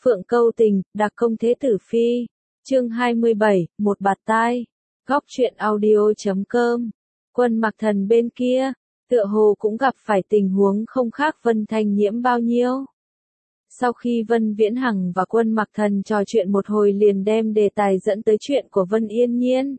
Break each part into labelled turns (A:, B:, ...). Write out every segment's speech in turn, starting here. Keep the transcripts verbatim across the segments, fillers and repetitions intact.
A: Phượng câu tình, đặc công thế tử phi. Chương hai mươi bảy, một bạt tai. Góc truyện audio chấm com. Quân Mặc Thần bên kia, tựa hồ cũng gặp phải tình huống không khác Vân Thanh Nhiễm bao nhiêu. Sau khi Vân Viễn Hằng và Quân Mặc Thần trò chuyện một hồi liền đem đề tài dẫn tới chuyện của Vân Yên Nhiên.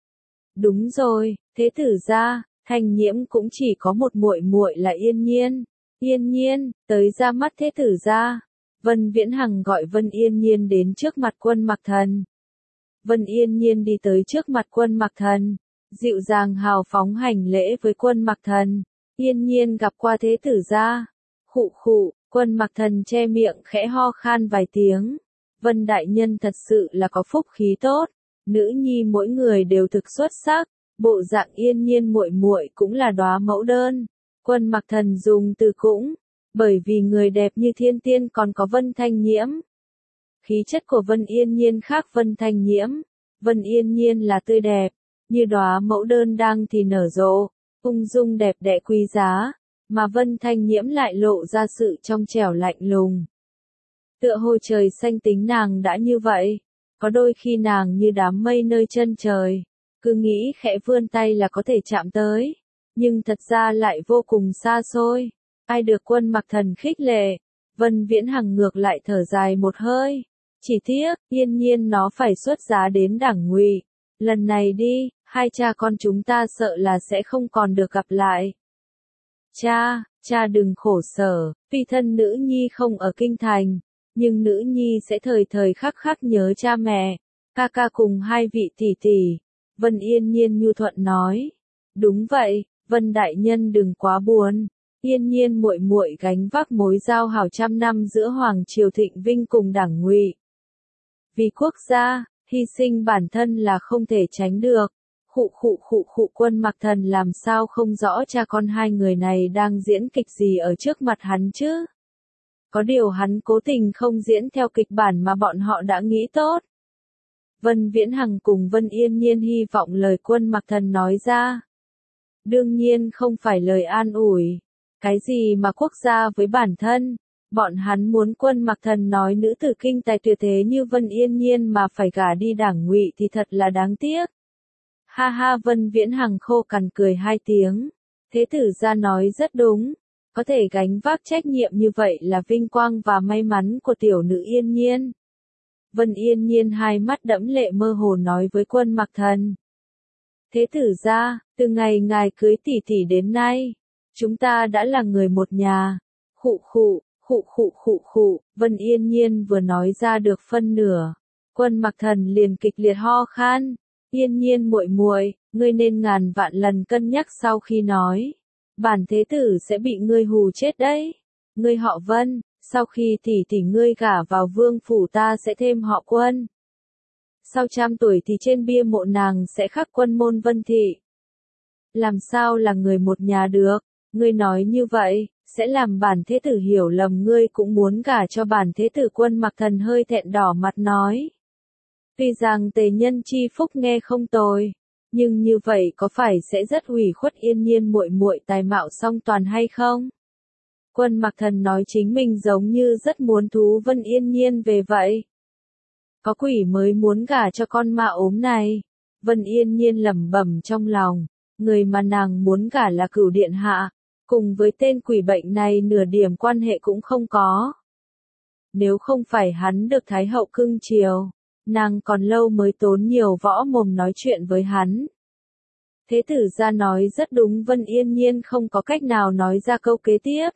A: Đúng rồi, thế tử gia, Thanh Nhiễm cũng chỉ có một muội muội là Yên Nhiên. Yên Nhiên, tới ra mắt thế tử gia. Vân Viễn Hằng gọi Vân Yên Nhiên đến trước mặt Quân Mặc Thần. Vân Yên Nhiên đi tới trước mặt Quân Mặc Thần, dịu dàng hào phóng hành lễ với Quân Mặc Thần. Yên Nhiên gặp qua thế tử gia. Khụ khụ, Quân Mặc Thần che miệng khẽ ho khan vài tiếng. Vân đại nhân thật sự là có phúc khí tốt, nữ nhi mỗi người đều thực xuất sắc, bộ dạng Yên Nhiên muội muội cũng là đóa mẫu đơn. Quân Mặc Thần dùng từ cũng, bởi vì người đẹp như thiên tiên còn có Vân Thanh Nhiễm. Khí chất của Vân Yên Nhiên khác Vân Thanh Nhiễm. Vân Yên Nhiên là tươi đẹp, như đóa mẫu đơn đang thì nở rộ, ung dung đẹp đẽ quý giá, mà Vân Thanh Nhiễm lại lộ ra sự trong trẻo lạnh lùng. Tựa hồ trời xanh tính nàng đã như vậy, có đôi khi nàng như đám mây nơi chân trời, cứ nghĩ khẽ vươn tay là có thể chạm tới, nhưng thật ra lại vô cùng xa xôi. Ai được Quân Mặc Thần khích lệ, Vân Viễn Hằng ngược lại thở dài một hơi. Chỉ tiếc, Yên Nhiên nó phải xuất giá đến Đảng Ngụy. Lần này đi, hai cha con chúng ta sợ là sẽ không còn được gặp lại. Cha, cha đừng khổ sở, tuy thân nữ nhi không ở kinh thành, nhưng nữ nhi sẽ thời thời khắc khắc nhớ cha mẹ, ca ca cùng hai vị tỷ tỷ. Vân Yên Nhiên nhu thuận nói. Đúng vậy, Vân đại nhân đừng quá buồn. Yên Nhiên muội muội gánh vác mối giao hảo trăm năm giữa Hoàng Triều Thịnh Vinh cùng Đảng Ngụy. Vì quốc gia, hy sinh bản thân là không thể tránh được. Khụ khụ khụ khụ Quân Mặc Thần làm sao không rõ cha con hai người này đang diễn kịch gì ở trước mặt hắn chứ? Có điều hắn cố tình không diễn theo kịch bản mà bọn họ đã nghĩ tốt. Vân Viễn Hằng cùng Vân Yên Nhiên hy vọng lời Quân Mặc Thần nói ra. Đương nhiên không phải lời an ủi. Cái gì mà quốc gia với bản thân, bọn hắn muốn Quân Mặc Thần nói nữ tử kinh tài tuyệt thế như Vân Yên Nhiên mà phải gả đi Đảng Ngụy thì thật là đáng tiếc. Ha ha, Vân Viễn Hằng khô cằn cười hai tiếng. Thế tử gia nói rất đúng, có thể gánh vác trách nhiệm như vậy là vinh quang và may mắn của tiểu nữ Yên Nhiên. Vân Yên Nhiên hai mắt đẫm lệ mơ hồ nói với Quân Mặc Thần. Thế tử gia, từ ngày ngài cưới tỷ tỷ đến nay, chúng ta đã là người một nhà. Khụ khụ, khụ khụ khụ khụ, Vân Yên Nhiên vừa nói ra được phân nửa, Quân Mặc Thần liền kịch liệt ho khan. Yên Nhiên muội muội, ngươi nên ngàn vạn lần cân nhắc sau khi nói. Bản thế tử sẽ bị ngươi hù chết đấy. Ngươi họ Vân, sau khi tỷ tỷ ngươi gả vào vương phủ ta sẽ thêm họ Quân. Sau trăm tuổi thì trên bia mộ nàng sẽ khắc Quân môn Vân thị. Làm sao là người một nhà được? Ngươi nói như vậy, sẽ làm bản thế tử hiểu lầm ngươi cũng muốn gả cho bản thế tử. Quân Mặc Thần hơi thẹn đỏ mặt nói. Tuy rằng tề nhân chi phúc nghe không tồi, nhưng như vậy có phải sẽ rất ủy khuất Yên Nhiên muội muội tài mạo song toàn hay không? Quân Mặc Thần nói chính mình giống như rất muốn thú Vân Yên Nhiên về vậy. Có quỷ mới muốn gả cho con ma ốm này. Vân Yên Nhiên lẩm bẩm trong lòng, người mà nàng muốn gả là Cửu điện hạ, cùng với tên quỷ bệnh này nửa điểm quan hệ cũng không có. Nếu không phải hắn được Thái hậu cưng chiều, nàng còn lâu mới tốn nhiều võ mồm nói chuyện với hắn. Thế tử gia nói rất đúng, Vân Yên Nhiên không có cách nào nói ra câu kế tiếp.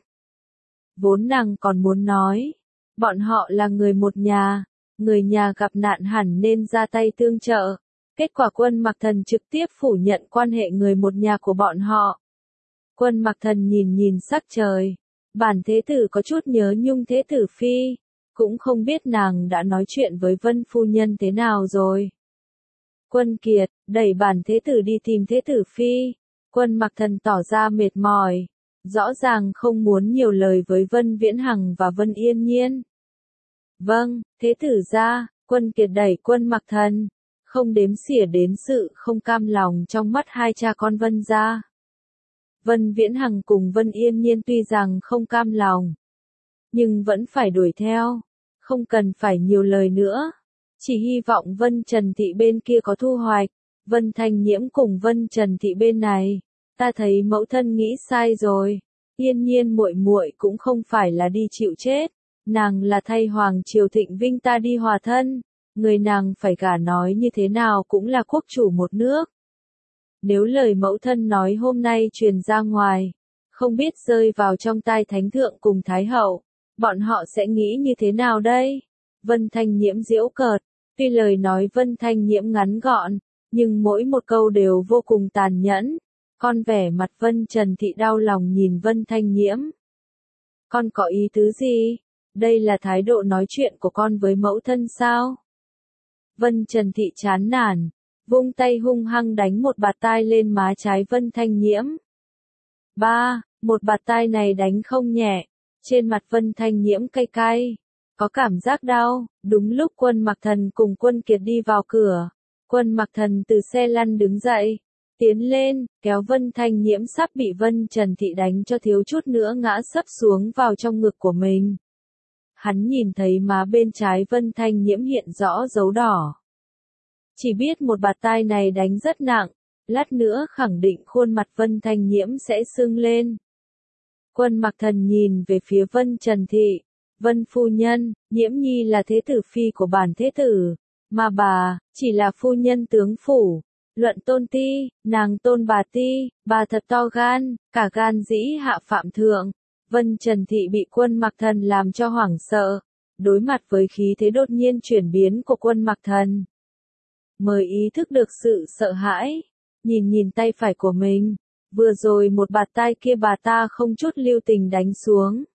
A: Vốn nàng còn muốn nói, bọn họ là người một nhà, người nhà gặp nạn hẳn nên ra tay tương trợ. Kết quả Quân Mặc Thần trực tiếp phủ nhận quan hệ người một nhà của bọn họ. Quân Mặc Thần nhìn nhìn sắc trời, bản thế tử có chút nhớ nhung thế tử phi, cũng không biết nàng đã nói chuyện với Vân phu nhân thế nào rồi. Quân Kiệt, đẩy bản thế tử đi tìm thế tử phi. Quân Mặc Thần tỏ ra mệt mỏi, rõ ràng không muốn nhiều lời với Vân Viễn Hằng và Vân Yên Nhiên. Vâng, thế tử gia. Quân Kiệt đẩy Quân Mặc Thần, không đếm xỉa đến sự không cam lòng trong mắt hai cha con Vân gia. Vân Viễn Hằng cùng Vân Yên Nhiên tuy rằng không cam lòng, nhưng vẫn phải đuổi theo. không cần phải nhiều lời nữa. Chỉ hy vọng Vân Trần Thị bên kia có thu hoạch. Vân Thanh Nhiễm cùng Vân Trần Thị bên này, ta thấy mẫu thân nghĩ sai rồi. Yên Nhiên muội muội cũng không phải là đi chịu chết, nàng là thay Hoàng Triều Thịnh Vinh ta đi hòa thân, người nàng phải gả nói như thế nào cũng là quốc chủ một nước. Nếu lời mẫu thân nói hôm nay truyền ra ngoài, không biết rơi vào trong tai Thánh Thượng cùng Thái Hậu, bọn họ sẽ nghĩ như thế nào đây? Vân Thanh Nhiễm giễu cợt, tuy lời nói Vân Thanh Nhiễm ngắn gọn, nhưng mỗi một câu đều vô cùng tàn nhẫn. Con vẻ mặt Vân Trần Thị đau lòng nhìn Vân Thanh Nhiễm. Con có ý tứ gì? Đây là thái độ nói chuyện của con với mẫu thân sao? Vân Trần Thị chán nản, vung tay hung hăng đánh một bạt tai lên má trái Vân Thanh Nhiễm. Ba, một bạt tai này đánh không nhẹ, trên mặt Vân Thanh Nhiễm cay cay, có cảm giác đau. Đúng lúc Quân Mặc Thần cùng Quân Kiệt đi vào cửa, Quân Mặc Thần từ xe lăn đứng dậy, tiến lên, kéo Vân Thanh Nhiễm sắp bị Vân Trần Thị đánh cho thiếu chút nữa ngã sấp xuống vào trong ngực của mình. Hắn nhìn thấy má bên trái Vân Thanh Nhiễm hiện rõ dấu đỏ. Chỉ biết một bạt tai này đánh rất nặng, lát nữa khẳng định khuôn mặt Vân Thanh Nhiễm sẽ sưng lên. Quân Mặc Thần nhìn về phía Vân Trần Thị, Vân phu nhân, Nhiễm Nhi là thế tử phi của bản thế tử, mà bà, chỉ là phu nhân tướng phủ. Luận tôn ti, nàng tôn bà ti, bà thật to gan, cả gan dĩ hạ phạm thượng. Vân Trần Thị bị Quân Mặc Thần làm cho hoảng sợ, đối mặt với khí thế đột nhiên chuyển biến của Quân Mặc Thần, mới ý thức được sự sợ hãi, nhìn nhìn tay phải của mình, vừa rồi một bạt tai kia bà ta không chút lưu tình đánh xuống.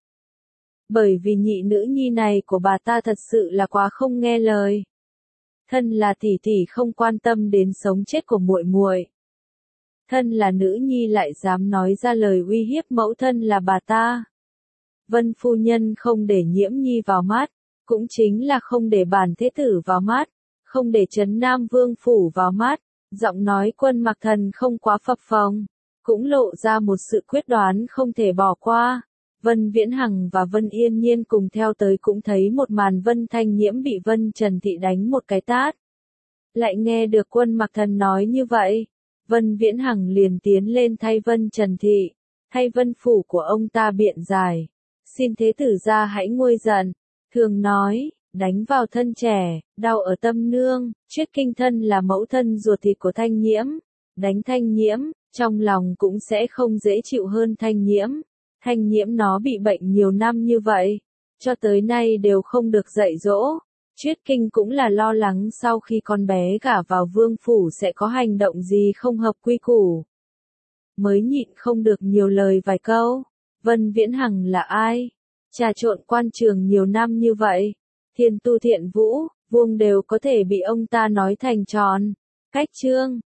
A: Bởi vì nhị nữ nhi này của bà ta thật sự là quá không nghe lời. Thân là tỷ tỷ không quan tâm đến sống chết của muội muội. Thân là nữ nhi lại dám nói ra lời uy hiếp mẫu thân là bà ta. Vân phu nhân không để Nhiễm Nhi vào mắt, cũng chính là không để bản thế tử vào mắt, không để Trấn Nam Vương phủ vào mắt. Giọng nói Quân Mặc Thần không quá phập phồng, cũng lộ ra một sự quyết đoán không thể bỏ qua. Vân Viễn Hằng và Vân Yên Nhiên cùng theo tới cũng thấy một màn Vân Thanh Nhiễm bị Vân Trần Thị đánh một cái tát. Lại nghe được Quân Mặc Thần nói như vậy, Vân Viễn Hằng liền tiến lên thay Vân Trần Thị, thay Vân phủ của ông ta biện giải. Xin thế tử gia hãy nguôi giận, thường nói, đánh vào thân trẻ, đau ở tâm nương, Triết Kinh thân là mẫu thân ruột thịt của Thanh Nhiễm, đánh Thanh Nhiễm, trong lòng cũng sẽ không dễ chịu hơn Thanh Nhiễm. Thanh Nhiễm nó bị bệnh nhiều năm như vậy, cho tới nay đều không được dạy dỗ. Triết Kinh cũng là lo lắng sau khi con bé gả vào vương phủ sẽ có hành động gì không hợp quy củ. Mới nhịn không được nhiều lời vài câu. Vân Viễn Hằng là ai? Trà trộn quan trường nhiều năm như vậy, thiên tu thiện vũ, vuông đều có thể bị ông ta nói thành tròn. Cách chương